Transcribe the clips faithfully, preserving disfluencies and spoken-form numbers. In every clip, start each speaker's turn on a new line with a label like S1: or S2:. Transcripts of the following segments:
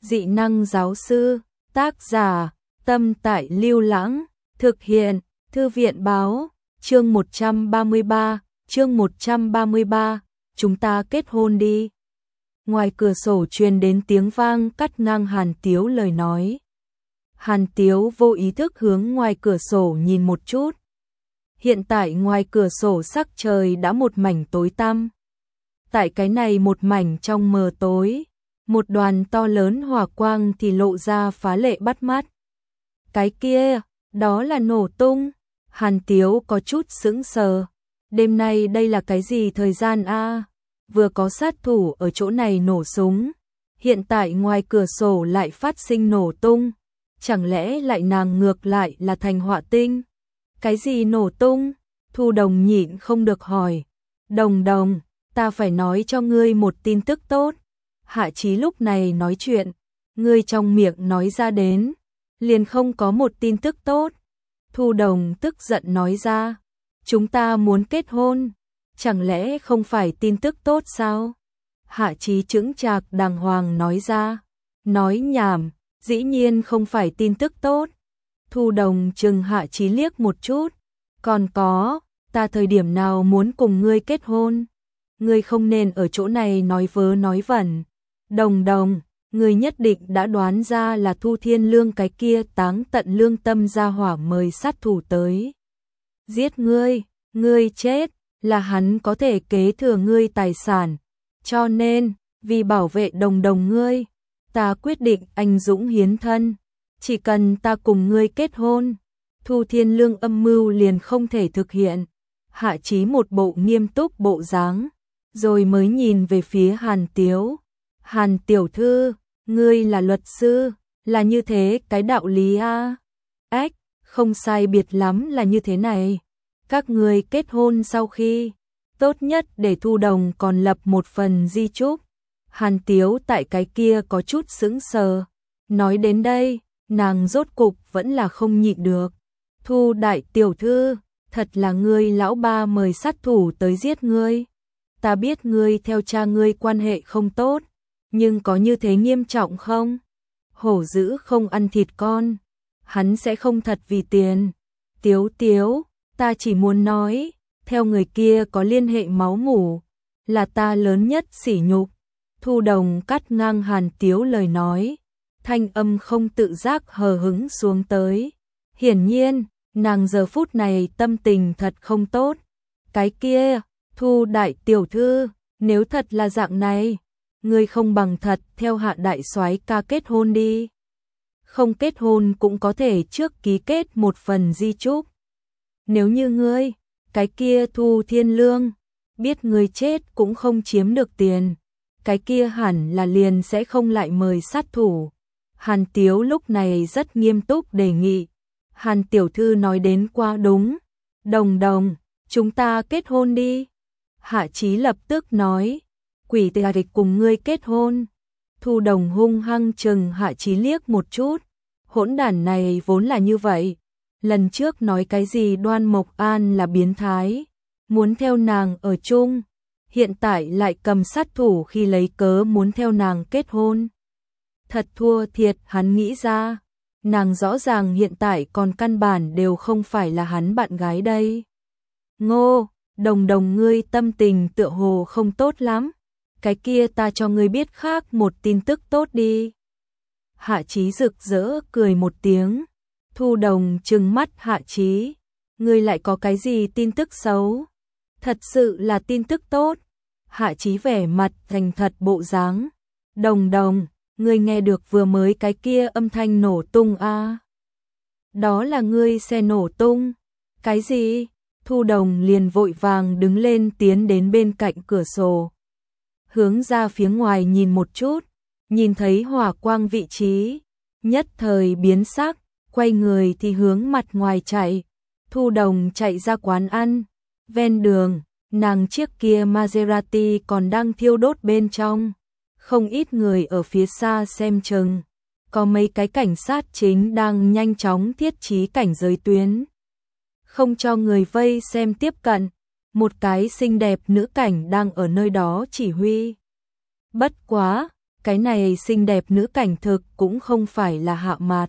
S1: Dị năng giáo sư, tác giả, Tâm Tại Lưu Lãng, thực hiện, Thư viện báo, chương một trăm ba mươi ba, chương một trăm ba mươi ba, chúng ta kết hôn đi. Ngoài cửa sổ truyền đến tiếng vang cắt ngang Hàn Tiếu lời nói. Hàn Tiếu vô ý thức hướng ngoài cửa sổ nhìn một chút. Hiện tại ngoài cửa sổ sắc trời đã một mảnh tối tăm. Tại cái này một mảnh trong mờ tối, một đoàn to lớn hỏa quang thì lộ ra phá lệ bắt mắt. Cái kia, đó là nổ tung. Hàn Tiếu có chút sững sờ. Đêm nay đây là cái gì thời gian a? Vừa có sát thủ ở chỗ này nổ súng, hiện tại ngoài cửa sổ lại phát sinh nổ tung. Chẳng lẽ lại nàng ngược lại là thành họa tinh? Cái gì nổ tung? Thu Đồng nhịn không được hỏi. Đồng Đồng, ta phải nói cho ngươi một tin tức tốt. Hạ Chí lúc này nói chuyện, ngươi trong miệng nói ra đến, liền không có một tin tức tốt. Thu Đồng tức giận nói ra, chúng ta muốn kết hôn, chẳng lẽ không phải tin tức tốt sao? Hạ Chí chững chạc đàng hoàng nói ra, nói nhảm, dĩ nhiên không phải tin tức tốt. Thu Đồng chừng Hạ Chí liếc một chút, còn có, ta thời điểm nào muốn cùng ngươi kết hôn? Ngươi không nên ở chỗ này nói vớ nói vẩn. Đồng Đồng, ngươi nhất định đã đoán ra là Thu Thiên Lương cái kia táng tận lương tâm ra hỏa mời sát thủ tới giết ngươi, ngươi chết, là hắn có thể kế thừa ngươi tài sản. Cho nên, vì bảo vệ Đồng Đồng ngươi, ta quyết định anh dũng hiến thân, chỉ cần ta cùng ngươi kết hôn, Thu Thiên Lương âm mưu liền không thể thực hiện. Hạ Chí một bộ nghiêm túc bộ dáng, rồi mới nhìn về phía Hàn Tiếu. Hàn tiểu thư, ngươi là luật sư, là như thế cái đạo lý a? Ách, không sai biệt lắm là như thế này. Các ngươi kết hôn sau khi, tốt nhất để Thu Đồng còn lập một phần di chúc. Hàn Tiếu tại cái kia có chút sững sờ. Nói đến đây, nàng rốt cục vẫn là không nhịn được. Thu đại tiểu thư, thật là ngươi lão ba mời sát thủ tới giết ngươi. Ta biết ngươi theo cha ngươi quan hệ không tốt, nhưng có như thế nghiêm trọng không? Hổ dữ không ăn thịt con, hắn sẽ không thật vì tiền. Tiếu Tiếu, ta chỉ muốn nói, theo người kia có liên hệ máu mủ, là ta lớn nhất sỉ nhục. Thu Đồng cắt ngang Hàn Tiếu lời nói, thanh âm không tự giác hờ hững xuống tới. Hiển nhiên, nàng giờ phút này tâm tình thật không tốt. Cái kia, Thu đại tiểu thư, nếu thật là dạng này, ngươi không bằng thật theo Hạ đại soái ca kết hôn đi. Không kết hôn cũng có thể trước ký kết một phần di chúc. Nếu như ngươi, cái kia Thu Thiên Lương, biết ngươi chết cũng không chiếm được tiền, cái kia hẳn là liền sẽ không lại mời sát thủ. Hàn Tiếu lúc này rất nghiêm túc đề nghị. Hàn tiểu thư nói đến quá đúng. Đồng Đồng, chúng ta kết hôn đi. Hạ Chí lập tức nói, quỷ tà địch cùng ngươi kết hôn. Thu Đồng hung hăng chừng Hạ Chí liếc một chút. Hỗn đản này vốn là như vậy. Lần trước nói cái gì Đoan Mộc An là biến thái, muốn theo nàng ở chung. Hiện tại lại cầm sát thủ khi lấy cớ muốn theo nàng kết hôn. Thật thua thiệt hắn nghĩ ra. Nàng rõ ràng hiện tại còn căn bản đều không phải là hắn bạn gái đây. Ngô, Đồng Đồng ngươi tâm tình tựa hồ không tốt lắm. Cái kia ta cho ngươi biết khác một tin tức tốt đi. Hạ Chí rực rỡ cười một tiếng. Thu Đồng trừng mắt Hạ Chí. Ngươi lại có cái gì tin tức xấu? Thật sự là tin tức tốt. Hạ Chí vẻ mặt thành thật bộ dáng. Đồng Đồng, ngươi nghe được vừa mới cái kia âm thanh nổ tung a? À? Đó là ngươi xe nổ tung. Cái gì? Thu Đồng liền vội vàng đứng lên tiến đến bên cạnh cửa sổ. Hướng ra phía ngoài nhìn một chút, nhìn thấy hỏa quang vị trí, nhất thời biến sắc, quay người thì hướng mặt ngoài chạy. Thu Đồng chạy ra quán ăn, ven đường, nàng chiếc kia Maserati còn đang thiêu đốt bên trong. Không ít người ở phía xa xem chừng, có mấy cái cảnh sát chính đang nhanh chóng thiết trí cảnh giới tuyến, không cho người vây xem tiếp cận. Một cái xinh đẹp nữ cảnh đang ở nơi đó chỉ huy. Bất quá, cái này xinh đẹp nữ cảnh thực cũng không phải là Hạ Mạt,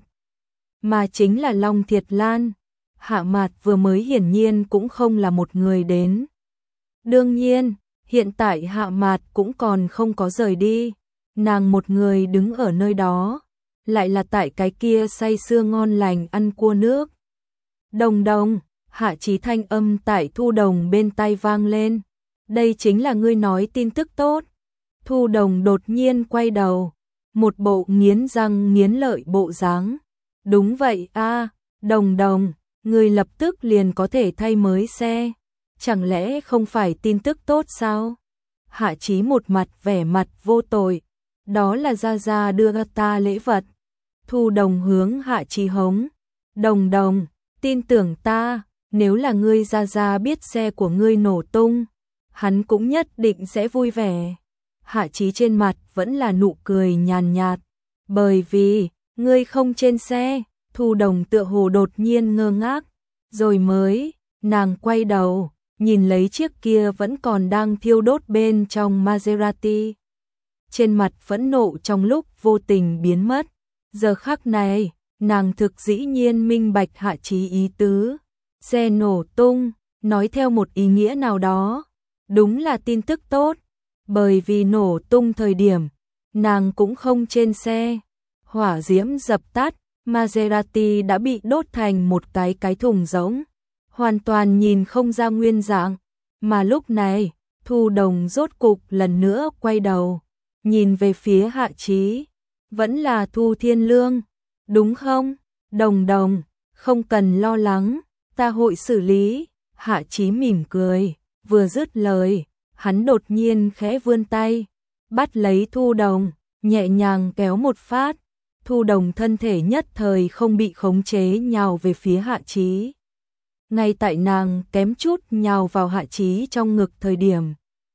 S1: mà chính là Long Thiệt Lan. Hạ Mạt vừa mới hiển nhiên cũng không là một người đến. Đương nhiên, hiện tại Hạ Mạt cũng còn không có rời đi, nàng một người đứng ở nơi đó, lại là tại cái kia say sưa ngon lành ăn cua nước. Đồng đồng, Hạ Chí thanh âm tại Thu Đồng bên tai vang lên. Đây chính là ngươi nói tin tức tốt. Thu Đồng đột nhiên quay đầu, một bộ nghiến răng nghiến lợi bộ dáng. Đúng vậy a, Đồng đồng, ngươi lập tức liền có thể thay mới xe. Chẳng lẽ không phải tin tức tốt sao? Hạ Chí một mặt vẻ mặt vô tội. Đó là Gia Gia đưa ta lễ vật. Thu Đồng hướng Hạ Chí hống. Đồng đồng, tin tưởng ta, nếu là ngươi Gia Gia biết xe của ngươi nổ tung, hắn cũng nhất định sẽ vui vẻ. Hạ Chí trên mặt vẫn là nụ cười nhàn nhạt. Bởi vì, ngươi không trên xe. Thu Đồng tựa hồ đột nhiên ngơ ngác. Rồi mới, nàng quay đầu, nhìn lấy chiếc kia vẫn còn đang thiêu đốt bên trong Maserati. Trên mặt phẫn nộ trong lúc vô tình biến mất. Giờ khắc này, nàng thực dĩ nhiên minh bạch Hạ Chí ý tứ. Xe nổ tung, nói theo một ý nghĩa nào đó, đúng là tin tức tốt. Bởi vì nổ tung thời điểm, nàng cũng không trên xe. Hỏa diễm dập tắt, Maserati đã bị đốt thành một cái cái thùng rỗng, hoàn toàn nhìn không ra nguyên dạng. Mà lúc này, Thu Đồng rốt cục lần nữa quay đầu, nhìn về phía Hạ Chí. Vẫn là Thu Thiên Lương, đúng không? Đồng đồng, không cần lo lắng, ta hội xử lý. Hạ Chí mỉm cười, vừa dứt lời, hắn đột nhiên khẽ vươn tay, bắt lấy Thu Đồng, nhẹ nhàng kéo một phát. Thu Đồng thân thể nhất thời không bị khống chế nhào về phía Hạ Chí. Ngay tại nàng kém chút nhào vào Hạ Chí trong ngực thời điểm,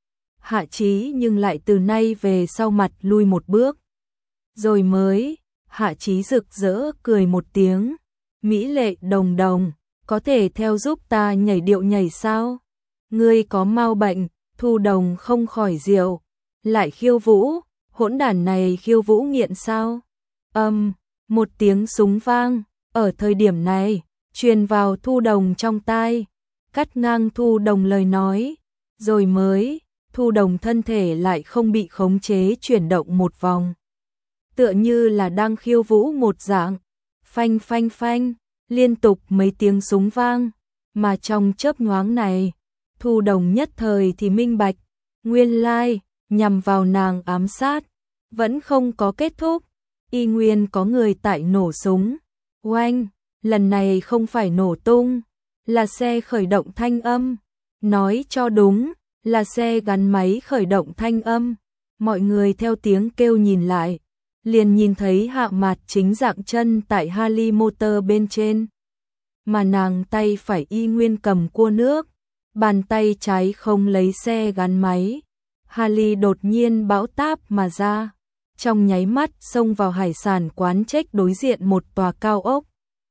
S1: Hạ Chí nhưng lại từ nay về sau mặt lui một bước. Rồi mới, Hạ Chí rực rỡ cười một tiếng. Mỹ lệ đồng đồng, có thể theo giúp ta nhảy điệu nhảy sao? Ngươi có mau bệnh. Thu Đồng không khỏi diệu. Lại khiêu vũ, hỗn đản này khiêu vũ nghiện sao? Âm, một tiếng súng vang, ở thời điểm này, truyền vào Thu Đồng trong tai, cắt ngang Thu Đồng lời nói. Rồi mới, Thu Đồng thân thể lại không bị khống chế chuyển động một vòng. Tựa như là đang khiêu vũ một dạng, phanh phanh phanh, liên tục mấy tiếng súng vang, mà trong chớp nhoáng này, Thu Đồng nhất thời thì minh bạch, nguyên lai, nhằm vào nàng ám sát, vẫn không có kết thúc, y nguyên có người tại nổ súng. Oanh, lần này không phải nổ tung, là xe khởi động thanh âm, nói cho đúng, là xe gắn máy khởi động thanh âm. Mọi người theo tiếng kêu nhìn lại, liền nhìn thấy Hạ Mạt chính dạng chân tại Harley motor bên trên, mà nàng tay phải y nguyên cầm cua nước, bàn tay trái không lấy xe gắn máy. Harley đột nhiên bão táp mà ra, trong nháy mắt xông vào hải sản quán Check đối diện một tòa cao ốc.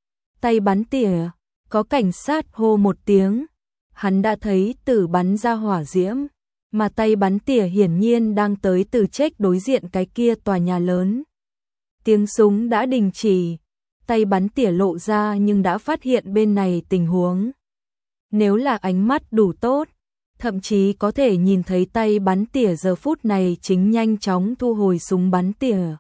S1: Tay bắn tỉa, có cảnh sát hô một tiếng, hắn đã thấy tử bắn ra hỏa diễm, mà tay bắn tỉa hiển nhiên đang tới từ Check đối diện cái kia tòa nhà lớn. Tiếng súng đã đình chỉ, tay bắn tỉa lộ ra nhưng đã phát hiện bên này tình huống. Nếu là ánh mắt đủ tốt, thậm chí có thể nhìn thấy tay bắn tỉa giờ phút này chính nhanh chóng thu hồi súng bắn tỉa,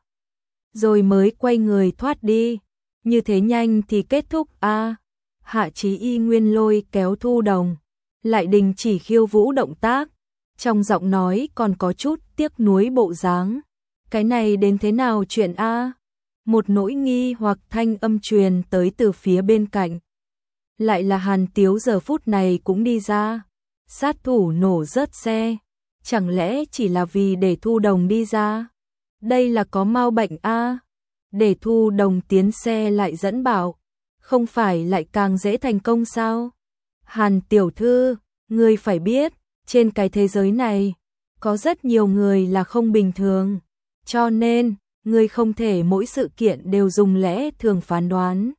S1: rồi mới quay người thoát đi. Như thế nhanh thì kết thúc a? À, Hạ Chí y nguyên lôi kéo Thu Đồng, lại đình chỉ khiêu vũ động tác, trong giọng nói còn có chút tiếc nuối bộ dáng. Cái này đến thế nào chuyện a? À? Một nỗi nghi hoặc thanh âm truyền tới từ phía bên cạnh. Lại là Hàn Tiếu giờ phút này cũng đi ra. Sát thủ nổ rớt xe, chẳng lẽ chỉ là vì để Thu Đồng đi ra? Đây là có mau bệnh a? À? Để Thu Đồng tiến xe lại dẫn bảo, không phải lại càng dễ thành công sao? Hàn tiểu thư, ngươi phải biết, trên cái thế giới này, có rất nhiều người là không bình thường, cho nên, ngươi không thể mỗi sự kiện đều dùng lẽ thường phán đoán.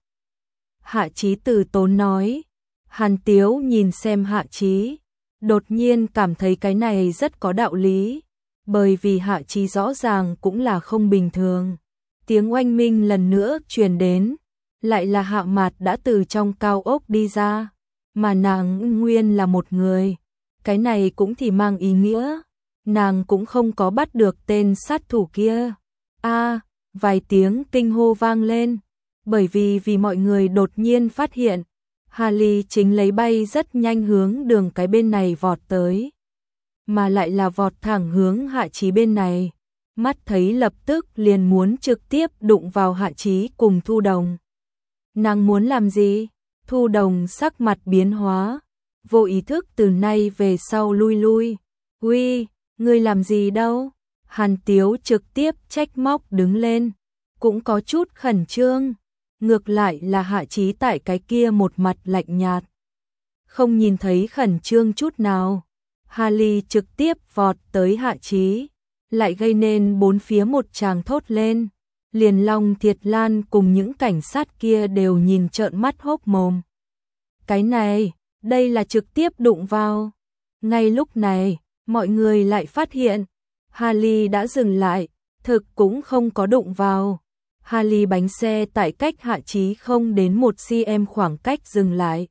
S1: Hạ Chí từ tốn nói. Hàn Tiếu nhìn xem Hạ Chí, đột nhiên cảm thấy cái này rất có đạo lý, bởi vì Hạ Chí rõ ràng cũng là không bình thường. Tiếng oanh minh lần nữa truyền đến, lại là Hạ Mạt đã từ trong cao ốc đi ra, mà nàng nguyên là một người. Cái này cũng thì mang ý nghĩa, nàng cũng không có bắt được tên sát thủ kia. A, vài tiếng kinh hô vang lên, bởi vì vì mọi người đột nhiên phát hiện, Harley chính lấy bay rất nhanh hướng đường cái bên này vọt tới, mà lại là vọt thẳng hướng Hạ Chí bên này. Mắt thấy lập tức liền muốn trực tiếp đụng vào Hạ Chí cùng Thu Đồng. Nàng muốn làm gì? Thu Đồng sắc mặt biến hóa, vô ý thức từ nay về sau lui lui. Uy, ngươi làm gì đâu? Hàn Tiếu trực tiếp trách móc đứng lên, cũng có chút khẩn trương. Ngược lại là Hạ Chí tại cái kia một mặt lạnh nhạt, không nhìn thấy khẩn trương chút nào. Harley trực tiếp vọt tới Hạ Chí, lại gây nên bốn phía một tràng thốt lên. Liền Long Thiệt Lan cùng những cảnh sát kia đều nhìn trợn mắt hốc mồm. Cái này, đây là trực tiếp đụng vào. Ngay lúc này, mọi người lại phát hiện, Harley đã dừng lại, thực cũng không có đụng vào. Harley bánh xe tại cách Hạ Chí không đến một xăng-ti-mét khoảng cách dừng lại.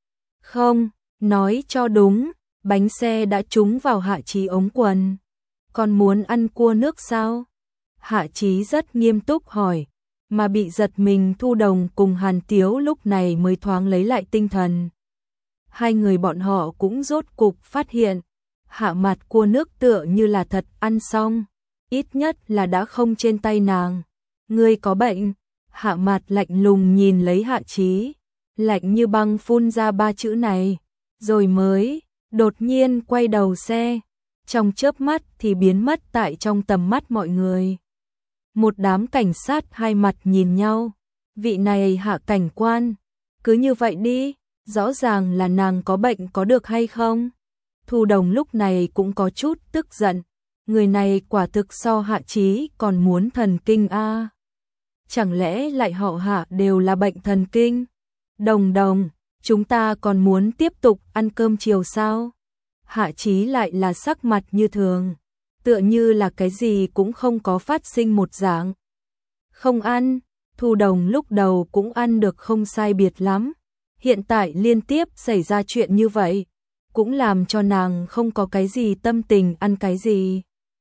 S1: Không, nói cho đúng, bánh xe đã trúng vào Hạ Chí ống quần. Còn muốn ăn cua nước sao? Hạ Chí rất nghiêm túc hỏi, mà bị giật mình Thu Đồng cùng Hàn Tiếu lúc này mới thoáng lấy lại tinh thần. Hai người bọn họ cũng rốt cục phát hiện, Hạ Mạt cua nước tựa như là thật ăn xong, ít nhất là đã không trên tay nàng. Ngươi có bệnh? Hạ Mạt lạnh lùng nhìn lấy Hạ Chí, lạnh như băng phun ra ba chữ này, rồi mới đột nhiên quay đầu xe, trong chớp mắt thì biến mất tại trong tầm mắt mọi người. Một đám cảnh sát hai mặt nhìn nhau, vị này Hạ cảnh quan, cứ như vậy đi, rõ ràng là nàng có bệnh có được hay không? Thu Đồng lúc này cũng có chút tức giận, người này quả thực so Hạ Chí còn muốn thần kinh a. À. Chẳng lẽ lại họ Hạ đều là bệnh thần kinh? Đồng Đồng, chúng ta còn muốn tiếp tục ăn cơm chiều sao? Hạ Chí lại là sắc mặt như thường, tựa như là cái gì cũng không có phát sinh một dạng. Không ăn, Thu Đồng lúc đầu cũng ăn được không sai biệt lắm, hiện tại liên tiếp xảy ra chuyện như vậy, cũng làm cho nàng không có cái gì tâm tình ăn cái gì.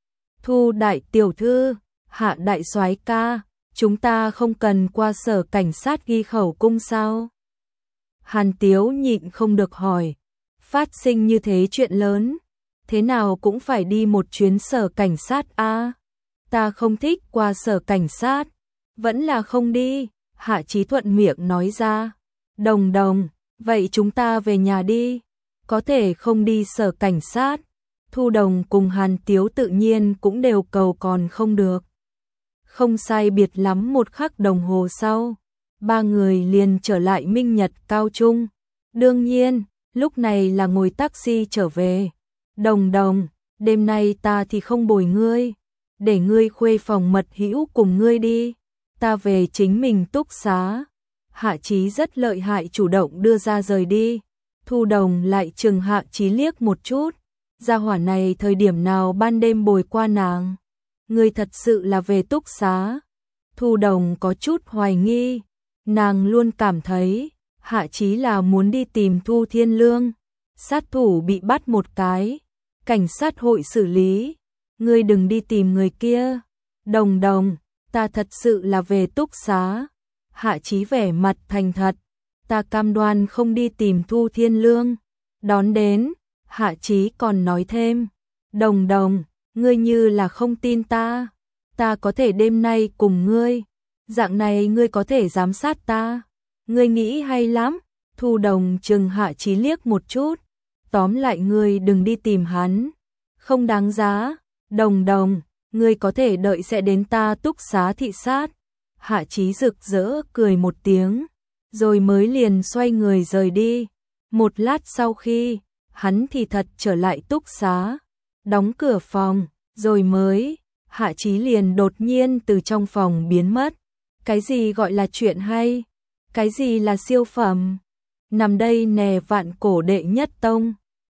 S1: Thu đại tiểu thư, Hạ đại soái ca, chúng ta không cần qua sở cảnh sát ghi khẩu cung sao? Hàn Tiếu nhịn không được hỏi, phát sinh như thế chuyện lớn, thế nào cũng phải đi một chuyến sở cảnh sát a. À? Ta không thích qua sở cảnh sát, vẫn là không đi. Hạ Chí thuận miệng nói ra. Đồng Đồng, vậy chúng ta về nhà đi, có thể không đi sở cảnh sát. Thu Đồng cùng Hàn Tiếu tự nhiên cũng đều cầu còn không được. Không sai biệt lắm một khắc đồng hồ sau, ba người liền trở lại Minh Nhật Cao Trung. Đương nhiên, lúc này là ngồi taxi trở về. Đồng Đồng, đêm nay ta thì không bồi ngươi, để ngươi khuê phòng mật hữu cùng ngươi đi, ta về chính mình túc xá. Hạ Chí rất lợi hại chủ động đưa ra rời đi. Thu Đồng lại chừng Hạ Chí liếc một chút, gia hỏa này thời điểm nào ban đêm bồi qua nàng, ngươi thật sự là về túc xá? Thu Đồng có chút hoài nghi, nàng luôn cảm thấy Hạ Chí là muốn đi tìm Thu Thiên Lương, sát thủ bị bắt một cái, cảnh sát hội xử lý, ngươi đừng đi tìm người kia. Đồng Đồng, ta thật sự là về túc xá. Hạ Chí vẻ mặt thành thật, ta cam đoan không đi tìm Thu Thiên Lương. Đón đến, Hạ Chí còn nói thêm, Đồng Đồng, ngươi như là không tin ta, ta có thể đêm nay cùng ngươi, dạng này ngươi có thể giám sát ta, ngươi nghĩ hay lắm. Thu Đồng chừng Hạ Chí liếc một chút, tóm lại ngươi đừng đi tìm hắn, không đáng giá. Đồng Đồng, ngươi có thể đợi sẽ đến ta túc xá thị sát. Hạ Chí rực rỡ cười một tiếng, rồi mới liền xoay người rời đi. Một lát sau khi, hắn thì thật trở lại túc xá, đóng cửa phòng, rồi mới, Hạ Chí liền đột nhiên từ trong phòng biến mất. Cái gì gọi là chuyện hay? Cái gì là siêu phẩm? Nằm đây nè vạn cổ đệ nhất tông.